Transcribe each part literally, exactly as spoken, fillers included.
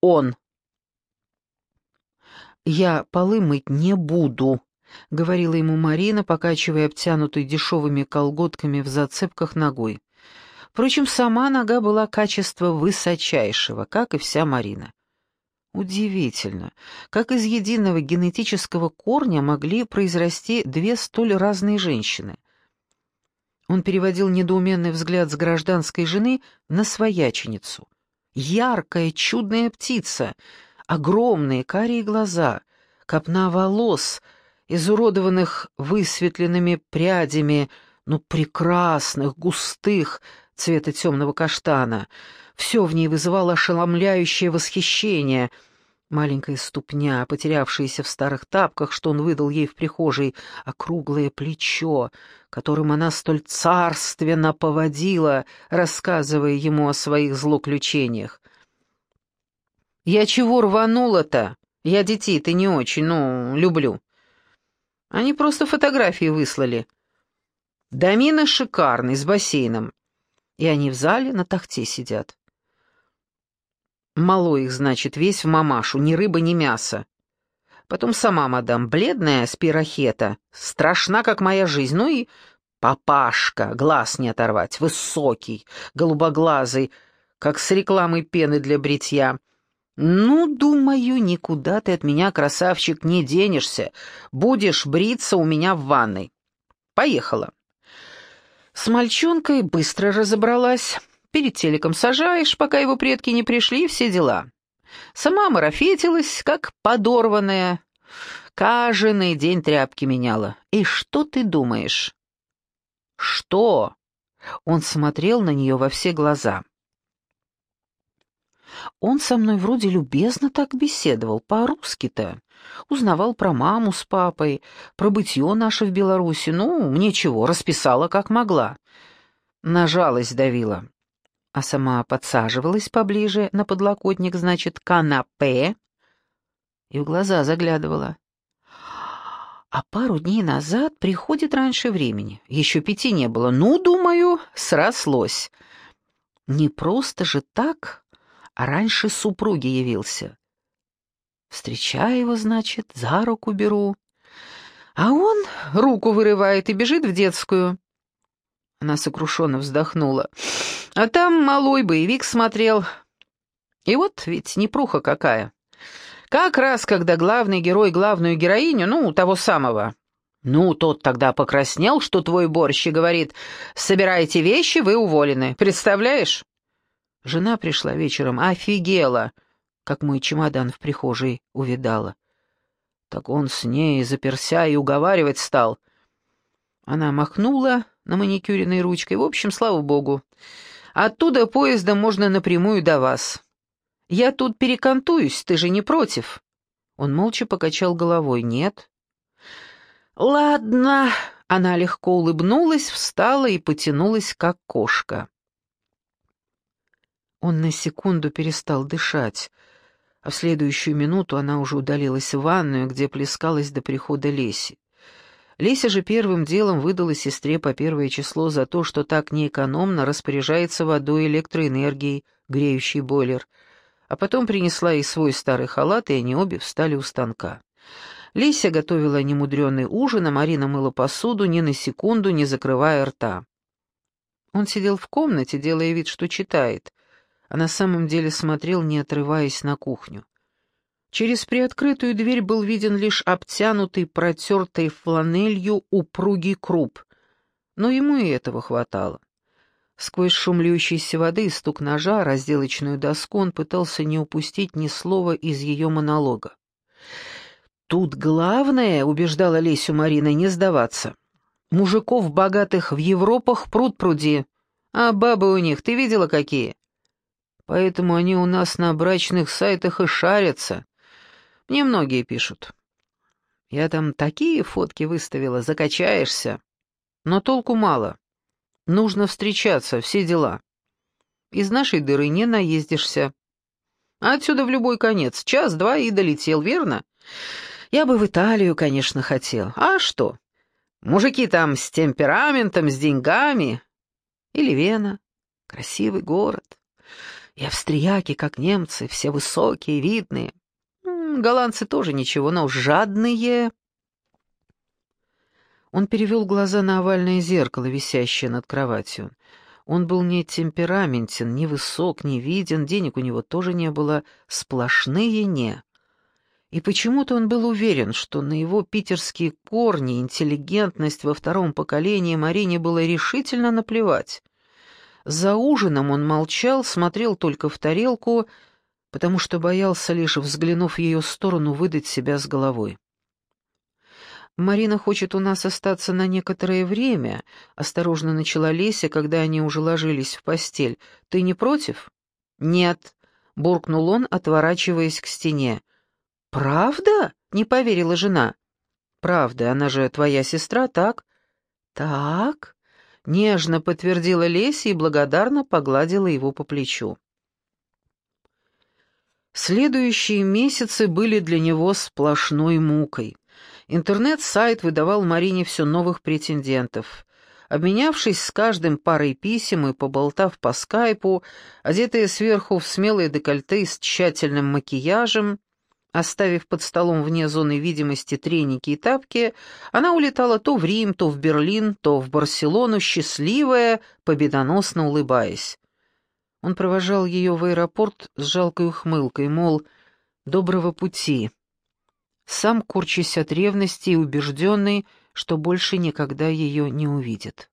он. «Я полы мыть не буду», — говорила ему Марина, покачивая обтянутой дешевыми колготками в зацепках ногой. Впрочем, сама нога была качества высочайшего, как и вся Марина. Удивительно, как из единого генетического корня могли произрасти две столь разные женщины. Он переводил недоуменный взгляд с гражданской жены на свояченицу. Яркая, чудная птица, огромные карие глаза, копна волос, изуродованных высветленными прядями, но прекрасных, густых, цвета темного каштана. Все в ней вызывало ошеломляющее восхищение. Маленькая ступня, потерявшаяся в старых тапках, что он выдал ей в прихожей, округлое плечо, которым она столь царственно поводила, рассказывая ему о своих злоключениях. «Я чего рванула-то? Я детей-то не очень, ну, люблю. Они просто фотографии выслали. Домина шикарный, с бассейном. И они в зале на тахте сидят. Мало их, значит, весь в мамашу, ни рыба, ни мясо. Потом сама мадам, бледная, с пирохета, страшна, как моя жизнь, ну и папашка, глаз не оторвать, высокий, голубоглазый, как с рекламой пены для бритья. Ну, думаю, никуда ты от меня, красавчик, не денешься, будешь бриться у меня в ванной. Поехала. С мальчонкой быстро разобралась. Перед телеком сажаешь, пока его предки не пришли, и все дела. Сама марафетилась, как подорванная. Каждый день тряпки меняла. И что ты думаешь? Что? Он смотрел на нее во все глаза. Он со мной вроде любезно так беседовал, по-русски-то. Узнавал про маму с папой, про бытье наше в Беларуси. Ну, мне чего, расписала как могла. На жалость давила. А сама подсаживалась поближе на подлокотник, значит, канапе, и в глаза заглядывала. А пару дней назад приходит раньше времени. Еще пяти не было. Ну, думаю, срослось. Не просто же так, а раньше супруги явился. Встречаю его, значит, за руку беру. А он руку вырывает и бежит в детскую. Она сокрушенно вздохнула. А там малой боевик смотрел. И вот ведь непруха какая. Как раз, когда главный герой главную героиню, ну, того самого. Ну, тот тогда покраснел, что твой борщ, и говорит: «Собирайте вещи, вы уволены». Представляешь? Жена пришла вечером, офигела, как мой чемодан в прихожей увидала. Так он с ней заперся и уговаривать стал. Она махнула на маникюренной ручкой. В общем, слава богу. Оттуда поездом можно напрямую до вас. Я тут перекантуюсь, ты же не против?» Он молча покачал головой. «Нет». «Ладно». Она легко улыбнулась, встала и потянулась, как кошка. Он на секунду перестал дышать, а в следующую минуту она уже удалилась в ванную, где плескалась до прихода Леси. Леся же первым делом выдала сестре по первое число за то, что так неэкономно распоряжается водой и электроэнергией, греющей бойлер, а потом принесла ей свой старый халат, и они обе встали у станка. Леся готовила немудрёный ужин, а Марина мыла посуду, ни на секунду не закрывая рта. Он сидел в комнате, делая вид, что читает, а на самом деле смотрел, не отрываясь, на кухню. Через приоткрытую дверь был виден лишь обтянутый, протертой фланелью упругий круп, но ему и этого хватало. Сквозь шум льющейся воды и стук ножа, разделочную доску, он пытался не упустить ни слова из ее монолога. «Тут главное, — убеждала Лесю Марина, — не сдаваться. Мужиков богатых в Европах пруд-пруди, а бабы у них, ты видела какие? Поэтому они у нас на брачных сайтах и шарятся. Мне многие пишут. Я там такие фотки выставила, закачаешься. Но толку мало. Нужно встречаться, все дела. Из нашей дыры не наездишься. А отсюда в любой конец. Час-два и долетел, верно? Я бы в Италию, конечно, хотел. А что? Мужики там с темпераментом, с деньгами. Или Вена. Красивый город. И австрияки, как немцы, все высокие, видные. М, Голландцы тоже ничего, но жадные. Он перевел глаза на овальное зеркало, висящее над кроватью. Он был не темпераментен, не высок, не виден, денег у него тоже не было, сплошные «не». И почему-то он был уверен, что на его питерские корни, интеллигентность во втором поколении Марине было решительно наплевать. За ужином он молчал, смотрел только в тарелку, потому что боялся, лишь взглянув в ее сторону, выдать себя с головой. «Марина хочет у нас остаться на некоторое время», — осторожно начала Леся, когда они уже ложились в постель. «Ты не против?» «Нет», — буркнул он, отворачиваясь к стене. «Правда?» — не поверила жена. «Правда, она же твоя сестра, так?» «Так», — нежно подтвердила Леся и благодарно погладила его по плечу. Следующие месяцы были для него сплошной мукой. Интернет-сайт выдавал Марине все новых претендентов. Обменявшись с каждым парой писем и поболтав по скайпу, одетая сверху в смелое декольте с тщательным макияжем, оставив под столом вне зоны видимости треники и тапки, она улетала то в Рим, то в Берлин, то в Барселону, счастливая, победоносно улыбаясь. Он провожал ее в аэропорт с жалкой ухмылкой, мол, «доброго пути», сам корчась от ревности и убежденный, что больше никогда ее не увидит.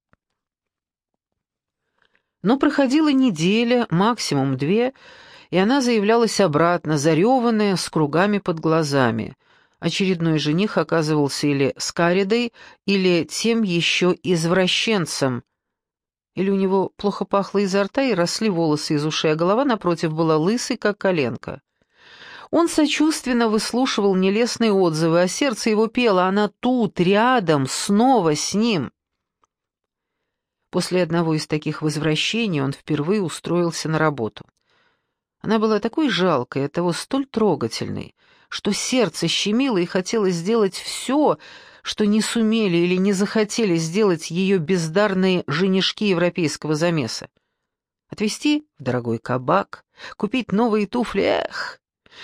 Но проходила неделя, максимум две, и она заявлялась обратно, зареванная, с кругами под глазами. Очередной жених оказывался или скаридой, или тем еще извращенцем. Или у него плохо пахло изо рта и росли волосы из ушей, а голова, напротив, была лысой, как коленка. Он сочувственно выслушивал нелестные отзывы, а сердце его пело, она тут, рядом, снова с ним. После одного из таких возвращений он впервые устроился на работу. Она была такой жалкой, и оттого столь трогательной, что сердце щемило и хотелось сделать все, что не сумели или не захотели сделать ее бездарные женишки европейского замеса. Отвезти в дорогой кабак, купить новые туфли, эх!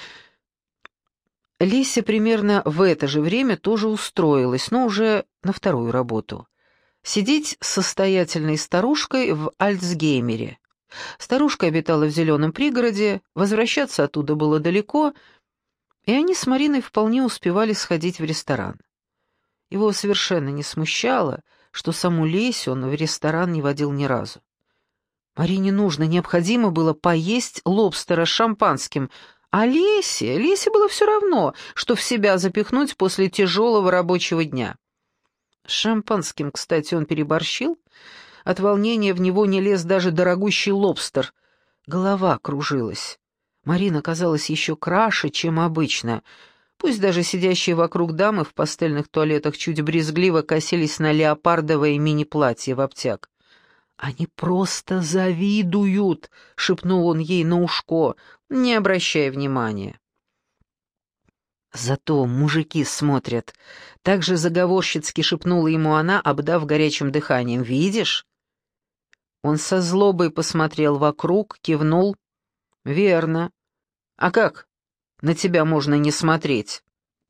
Леся примерно в это же время тоже устроилась, но уже на вторую работу. Сидеть с состоятельной старушкой в Альцгеймере. Старушка обитала в зеленом пригороде, возвращаться оттуда было далеко, и они с Мариной вполне успевали сходить в ресторан. Его совершенно не смущало, что саму Лесю он в ресторан не водил ни разу. Марине нужно, необходимо было поесть лобстера с шампанским, а Лесе, Лесе было все равно, что в себя запихнуть после тяжелого рабочего дня. С шампанским, кстати, он переборщил. От волнения в него не лез даже дорогущий лобстер. Голова кружилась. Марина казалась еще краше, чем обычно. Пусть даже сидящие вокруг дамы в пастельных туалетах чуть брезгливо косились на леопардовое мини-платье в обтяг. «Они просто завидуют», — шепнул он ей на ушко, не обращая внимания. «Зато мужики смотрят», — так же заговорщицки шепнула ему она, обдав горячим дыханием. «Видишь?» Он со злобой посмотрел вокруг, кивнул. «Верно. А как на тебя можно не смотреть?»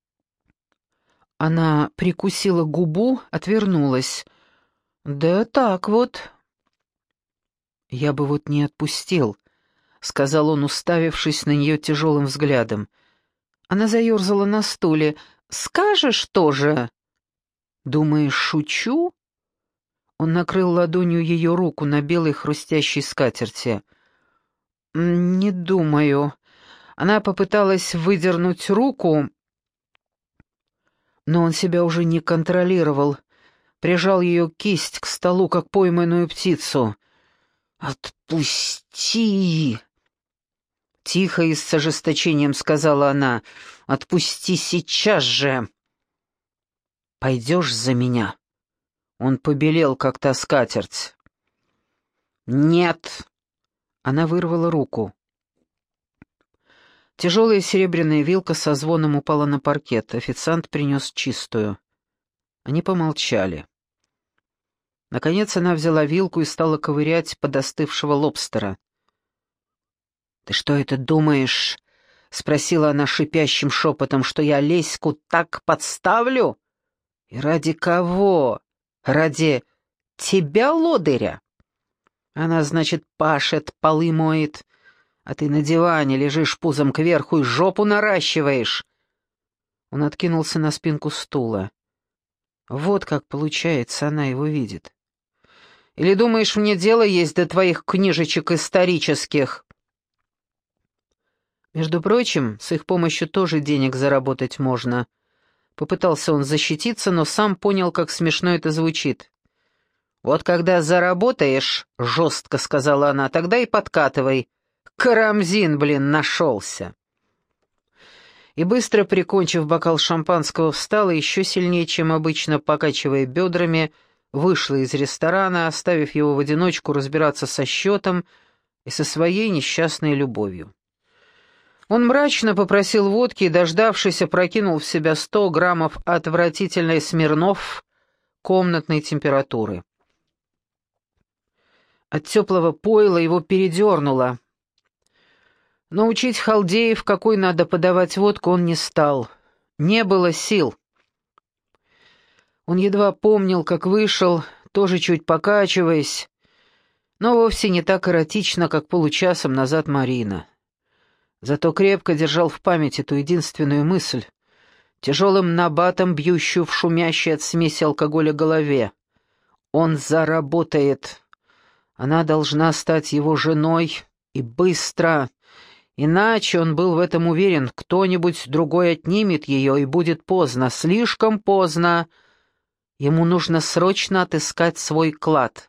Она прикусила губу, отвернулась. «Да так вот». «Я бы вот не отпустил», — сказал он, уставившись на нее тяжелым взглядом. Она заерзала на стуле. «Скажешь тоже?» «Думаешь, шучу?» Он накрыл ладонью ее руку на белой хрустящей скатерти. «Не думаю». Она попыталась выдернуть руку, но он себя уже не контролировал. Прижал ее кисть к столу, как пойманную птицу. «Отпусти!» Тихо и с ожесточением сказала она. «Отпусти сейчас же!» «Пойдешь за меня?» Он побелел, как та скатерть. «Нет!» Она вырвала руку. Тяжелая серебряная вилка со звоном упала на паркет. Официант принес чистую. Они помолчали. Наконец она взяла вилку и стала ковырять подостывшего лобстера. «Ты что это думаешь?» — спросила она шипящим шепотом, «что я Леську так подставлю? И ради кого? Ради тебя, лодыря? Она, значит, пашет, полы моет, а ты на диване лежишь пузом кверху и жопу наращиваешь». Он откинулся на спинку стула. Вот как, получается, она его видит. «Или думаешь, мне дело есть до твоих книжечек исторических?» Между прочим, с их помощью тоже денег заработать можно. Попытался он защититься, но сам понял, как смешно это звучит. «Вот когда заработаешь, — жестко сказала она, — тогда и подкатывай. Карамзин, блин, нашелся». И быстро, прикончив бокал шампанского, встала, еще сильнее, чем обычно, покачивая бедрами, вышла из ресторана, оставив его в одиночку разбираться со счетом и со своей несчастной любовью. Он мрачно попросил водки и, дождавшись, опрокинул в себя сто граммов отвратительной Смирнов комнатной температуры. От теплого пойла его передернуло. Но учить халдеев, какой надо подавать водку, он не стал. Не было сил. Он едва помнил, как вышел, тоже чуть покачиваясь, но вовсе не так эротично, как получасом назад Марина. Зато крепко держал в памяти ту единственную мысль, тяжелым набатом бьющую в шумящей от смеси алкоголя голове. Он заработает. Она должна стать его женой, и быстро. Иначе, он был в этом уверен, кто-нибудь другой отнимет ее, и будет поздно, слишком поздно. Ему нужно срочно отыскать свой клад.